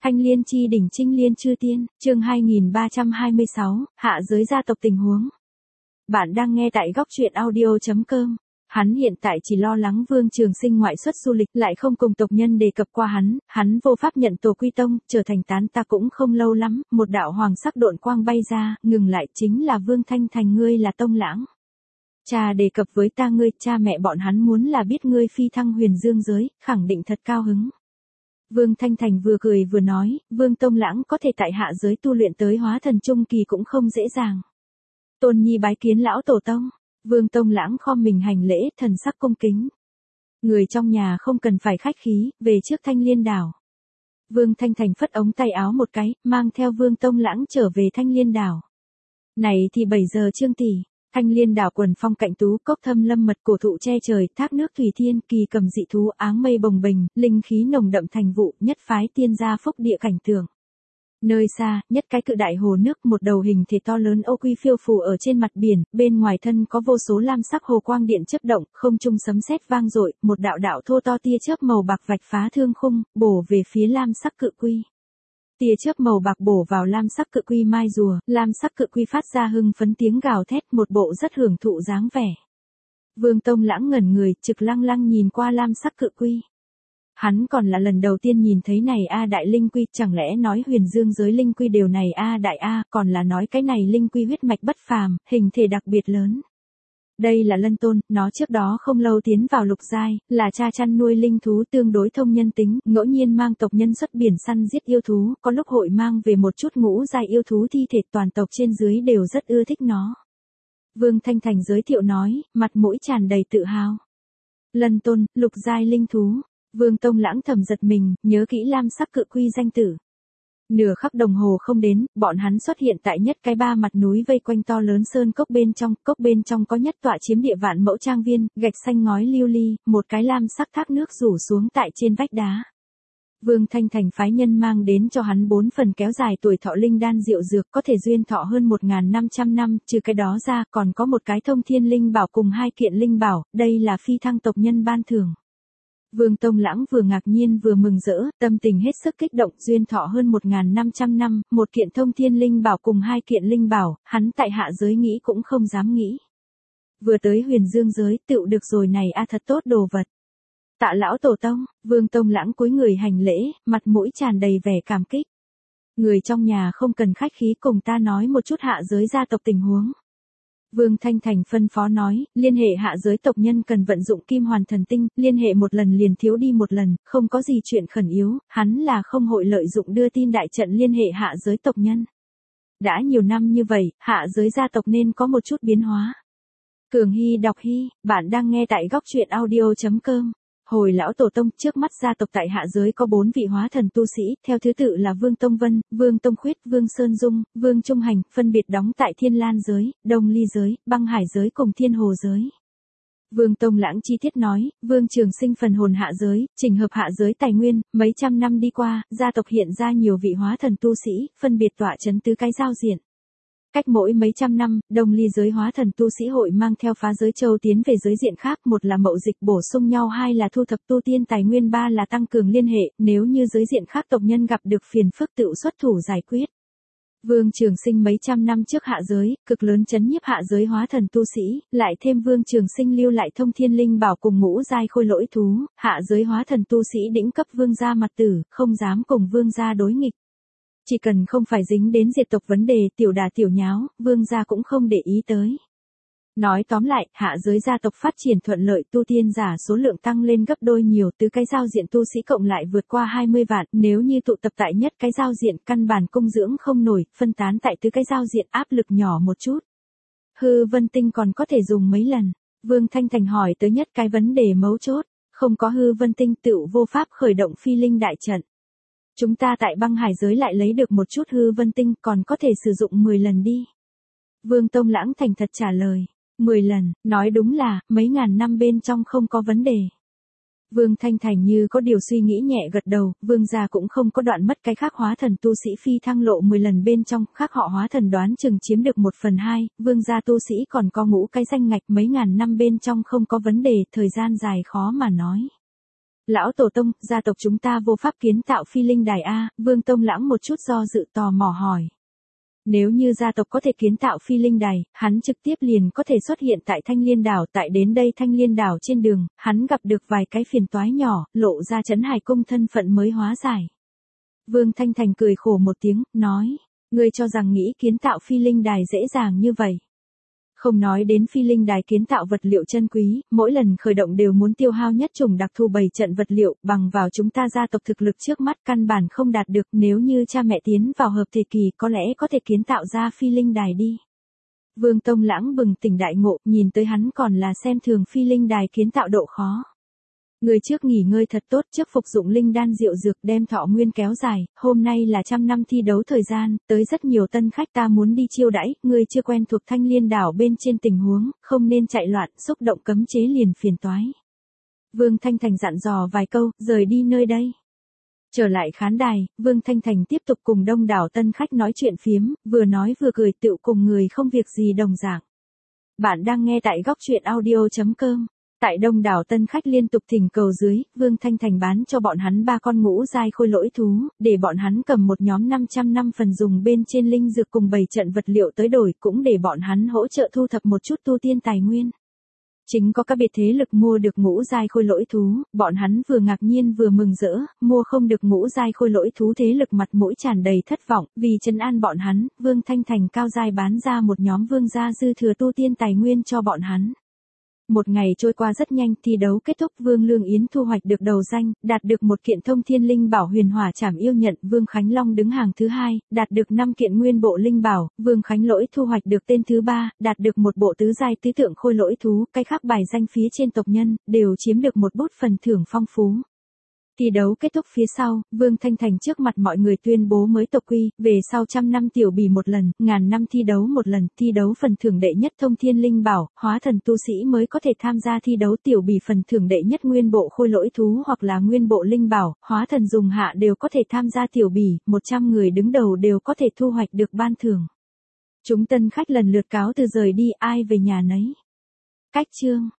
Thanh Liên chi đỉnh Trinh Liên chư tiên, chương 2326, hạ giới gia tộc tình huống. Bạn đang nghe tại góc truyện audio.com. Hắn hiện tại chỉ lo lắng Vương Trường Sinh ngoại xuất du lịch, lại không cùng tộc nhân đề cập qua hắn vô pháp nhận tổ quy tông, trở thành tán ta cũng không lâu lắm, một đạo hoàng sắc độn quang bay ra, ngừng lại chính là Vương Thanh Thành, ngươi là Tông Lãng. Cha đề cập với ta ngươi, cha mẹ bọn hắn muốn là biết ngươi phi thăng huyền dương giới, khẳng định thật cao hứng. Vương Thanh Thành vừa cười vừa nói, Vương Tông Lãng có thể tại hạ giới tu luyện tới hóa thần trung kỳ cũng không dễ dàng. Tôn Nhi bái kiến lão tổ tông. Vương Tông Lãng khom mình hành lễ, thần sắc cung kính. Người trong nhà không cần phải khách khí, về trước Thanh Liên đảo. Vương Thanh Thành phất ống tay áo một cái, mang theo Vương Tông Lãng trở về Thanh Liên đảo. Này thì 7 giờ Trương tỷ. Thanh Liên đảo quần phong cạnh tú, cốc thâm lâm mật, cổ thụ che trời, thác nước thủy thiên, kỳ cầm dị thú, áng mây bồng bềnh, linh khí nồng đậm thành vụ, nhất phái tiên gia phúc địa cảnh tượng. Nơi xa, nhất cái cự đại hồ nước, một đầu hình thể to lớn ô quy phiêu phù ở trên mặt biển, bên ngoài thân có vô số lam sắc hồ quang điện chớp động, không trung sấm sét vang dội, một đạo đạo thô to tia chớp màu bạc vạch phá thương khung, bổ về phía lam sắc cự quy. Tia chớp màu bạc bổ vào lam sắc cự quy mai rùa, lam sắc cự quy phát ra hưng phấn tiếng gào thét, một bộ rất hưởng thụ dáng vẻ. Vương Tông Lãng ngẩn người, trực lăng lăng nhìn qua lam sắc cự quy. Hắn còn là lần đầu tiên nhìn thấy này đại linh quy, chẳng lẽ nói huyền dương giới linh quy đều này đại còn là nói cái này linh quy huyết mạch bất phàm, hình thể đặc biệt lớn. Đây là Lân Tôn, nó trước đó không lâu tiến vào lục giai, là cha chăn nuôi linh thú tương đối thông nhân tính, ngẫu nhiên mang tộc nhân xuất biển săn giết yêu thú, có lúc hội mang về một chút ngũ giai yêu thú thi thể, toàn tộc trên dưới đều rất ưa thích nó. Vương Thanh Thành giới thiệu nói, mặt mũi tràn đầy tự hào. Lân Tôn, lục giai linh thú. Vương Tông Lãng thầm giật mình, nhớ kỹ lam sắc cự quy danh tử. Nửa khắc đồng hồ không đến, bọn hắn xuất hiện tại nhất cái ba mặt núi vây quanh to lớn sơn cốc bên trong có nhất tọa chiếm địa vạn mẫu trang viên, gạch xanh ngói lưu ly, một cái lam sắc thác nước rủ xuống tại trên vách đá. Vương Thanh Thành phái nhân mang đến cho hắn 4 phần kéo dài tuổi thọ linh đan diệu dược, có thể duyên thọ hơn 1.500 năm, trừ cái đó ra còn có một cái thông thiên linh bảo cùng 2 kiện linh bảo, đây là phi thăng tộc nhân ban thưởng. Vương Tông Lãng vừa ngạc nhiên vừa mừng rỡ, tâm tình hết sức kích động, duyên thọ hơn 1.500 năm, một kiện thông thiên linh bảo cùng 2 kiện linh bảo, hắn tại hạ giới nghĩ cũng không dám nghĩ. Vừa tới huyền dương giới, tựu được rồi này thật tốt đồ vật. Tạ lão tổ tông, Vương Tông Lãng cúi người hành lễ, mặt mũi tràn đầy vẻ cảm kích. Người trong nhà không cần khách khí, cùng ta nói một chút hạ giới gia tộc tình huống. Vương Thanh Thành phân phó nói, liên hệ hạ giới tộc nhân cần vận dụng kim hoàn thần tinh, liên hệ một lần liền thiếu đi một lần, không có gì chuyện khẩn yếu, hắn là không hội lợi dụng đưa tin đại trận liên hệ hạ giới tộc nhân. Đã nhiều năm như vậy, hạ giới gia tộc nên có một chút biến hóa. Cường Hy đọc Hy, bạn đang nghe tại góc truyện audio.com. Hồi lão tổ tông, trước mắt gia tộc tại hạ giới có 4 vị hóa thần tu sĩ, theo thứ tự là Vương Tông Vân, Vương Tông Khuyết, Vương Sơn Dung, Vương Trung Hành, phân biệt đóng tại Thiên Lan giới, Đông Ly giới, Băng Hải giới cùng Thiên Hồ giới. Vương Tông Lãng chi tiết nói, Vương Trường Sinh phần hồn hạ giới, chỉnh hợp hạ giới tài nguyên, mấy trăm năm đi qua, gia tộc hiện ra nhiều vị hóa thần tu sĩ, phân biệt tọa chấn tứ cái giao diện. Cách mỗi mấy trăm năm, Đông Ly giới hóa thần tu sĩ hội mang theo phá giới châu tiến về giới diện khác, một là mậu dịch bổ sung nhau, 2 là thu thập tu tiên tài nguyên, 3 là tăng cường liên hệ, nếu như giới diện khác tộc nhân gặp được phiền phức tự xuất thủ giải quyết. Vương Trường Sinh mấy trăm năm trước hạ giới, cực lớn chấn nhiếp hạ giới hóa thần tu sĩ, lại thêm Vương Trường Sinh lưu lại thông thiên linh bảo cùng ngũ giai khôi lỗi thú, hạ giới hóa thần tu sĩ đỉnh cấp vương gia mặt tử, không dám cùng vương gia đối nghịch. Chỉ cần không phải dính đến diệt tộc vấn đề, tiểu đà tiểu nháo, vương gia cũng không để ý tới. Nói tóm lại, hạ giới gia tộc phát triển thuận lợi, tu tiên giả số lượng tăng lên gấp đôi nhiều, từ cái giao diện tu sĩ cộng lại vượt qua 20 vạn, nếu như tụ tập tại nhất cái giao diện, căn bản cung dưỡng không nổi, phân tán tại từ cái giao diện áp lực nhỏ một chút. Hư vân tinh còn có thể dùng mấy lần. Vương Thanh Thành hỏi tới nhất cái vấn đề mấu chốt, không có hư vân tinh tựu vô pháp khởi động phi linh đại trận. Chúng ta tại Băng Hải giới lại lấy được một chút hư vân tinh, còn có thể sử dụng 10 lần đi. Vương Tông Lãng thành thật trả lời, 10 lần, nói đúng là, mấy ngàn năm bên trong không có vấn đề. Vương Thanh Thành như có điều suy nghĩ nhẹ gật đầu, vương gia cũng không có đoạn mất cái khác hóa thần tu sĩ phi thăng lộ 10 lần bên trong, khác họ hóa thần đoán chừng chiếm được 1/2, vương gia tu sĩ còn có ngũ cái danh ngạch, mấy ngàn năm bên trong không có vấn đề, thời gian dài khó mà nói. Lão tổ tông, gia tộc chúng ta vô pháp kiến tạo phi linh đài a, Vương Tông Lãng một chút do dự tò mò hỏi. Nếu như gia tộc có thể kiến tạo phi linh đài, hắn trực tiếp liền có thể xuất hiện tại Thanh Liên đảo. Tại đến đây Thanh Liên đảo trên đường, hắn gặp được vài cái phiền toái nhỏ, lộ ra Trấn Hải Cung thân phận mới hóa giải. Vương Thanh Thành cười khổ một tiếng, nói, ngươi cho rằng nghĩ kiến tạo phi linh đài dễ dàng như vậy. Không nói đến phi linh đài kiến tạo vật liệu chân quý, mỗi lần khởi động đều muốn tiêu hao nhất chủng đặc thù 7 trận vật liệu, bằng vào chúng ta gia tộc thực lực trước mắt căn bản không đạt được, nếu như cha mẹ tiến vào hợp thể kỳ có lẽ có thể kiến tạo ra phi linh đài đi. Vương Tông Lãng bừng tỉnh đại ngộ, nhìn tới hắn còn là xem thường phi linh đài kiến tạo độ khó. Người trước nghỉ ngơi thật tốt, trước phục dụng linh đan diệu dược đem thọ nguyên kéo dài, hôm nay là 100 năm thi đấu thời gian, tới rất nhiều tân khách ta muốn đi chiêu đãi, người chưa quen thuộc Thanh Liên đảo bên trên tình huống, không nên chạy loạn, xúc động cấm chế liền phiền toái. Vương Thanh Thành dặn dò vài câu, rời đi nơi đây. Trở lại khán đài, Vương Thanh Thành tiếp tục cùng đông đảo tân khách nói chuyện phiếm, vừa nói vừa cười tựu cùng người không việc gì đồng dạng. Bạn đang nghe tại góc truyện audio.com. Tại đông đảo tân khách liên tục thỉnh cầu dưới, Vương Thanh Thành bán cho bọn hắn 3 con ngũ giai khôi lỗi thú, để bọn hắn cầm một nhóm 500 năm phần dùng bên trên linh dược cùng 7 trận vật liệu tới đổi, cũng để bọn hắn hỗ trợ thu thập một chút tu tiên tài nguyên. Chính có các biệt thế lực mua được ngũ giai khôi lỗi thú, bọn hắn vừa ngạc nhiên vừa mừng rỡ, mua không được ngũ giai khôi lỗi thú thế lực mặt mũi tràn đầy thất vọng, vì trấn an bọn hắn, Vương Thanh Thành cao giai bán ra một nhóm vương gia dư thừa tu tiên tài nguyên cho bọn hắn. Một ngày trôi qua rất nhanh, thi đấu kết thúc, Vương Lương Yến thu hoạch được đầu danh, đạt được một kiện thông thiên linh bảo huyền hỏa trảm yêu nhận, Vương Khánh Long đứng hàng thứ 2, đạt được 5 kiện nguyên bộ linh bảo, Vương Khánh Lỗi thu hoạch được tên thứ 3, đạt được một bộ tứ giai tứ tượng khôi lỗi thú, cái khác bài danh phía trên tộc nhân, đều chiếm được một bút phần thưởng phong phú. Thi đấu kết thúc phía sau, Vương Thanh Thành trước mặt mọi người tuyên bố mới tộc quy, về sau 100 năm tiểu bỉ một lần, 1000 năm thi đấu một lần, thi đấu phần thưởng đệ nhất thông thiên linh bảo, hóa thần tu sĩ mới có thể tham gia thi đấu tiểu bỉ phần thưởng đệ nhất nguyên bộ khôi lỗi thú hoặc là nguyên bộ linh bảo, hóa thần dùng hạ đều có thể tham gia tiểu bỉ, 100 người đứng đầu đều có thể thu hoạch được ban thưởng. Chúng tân khách lần lượt cáo từ rời đi, ai về nhà nấy. Cách chương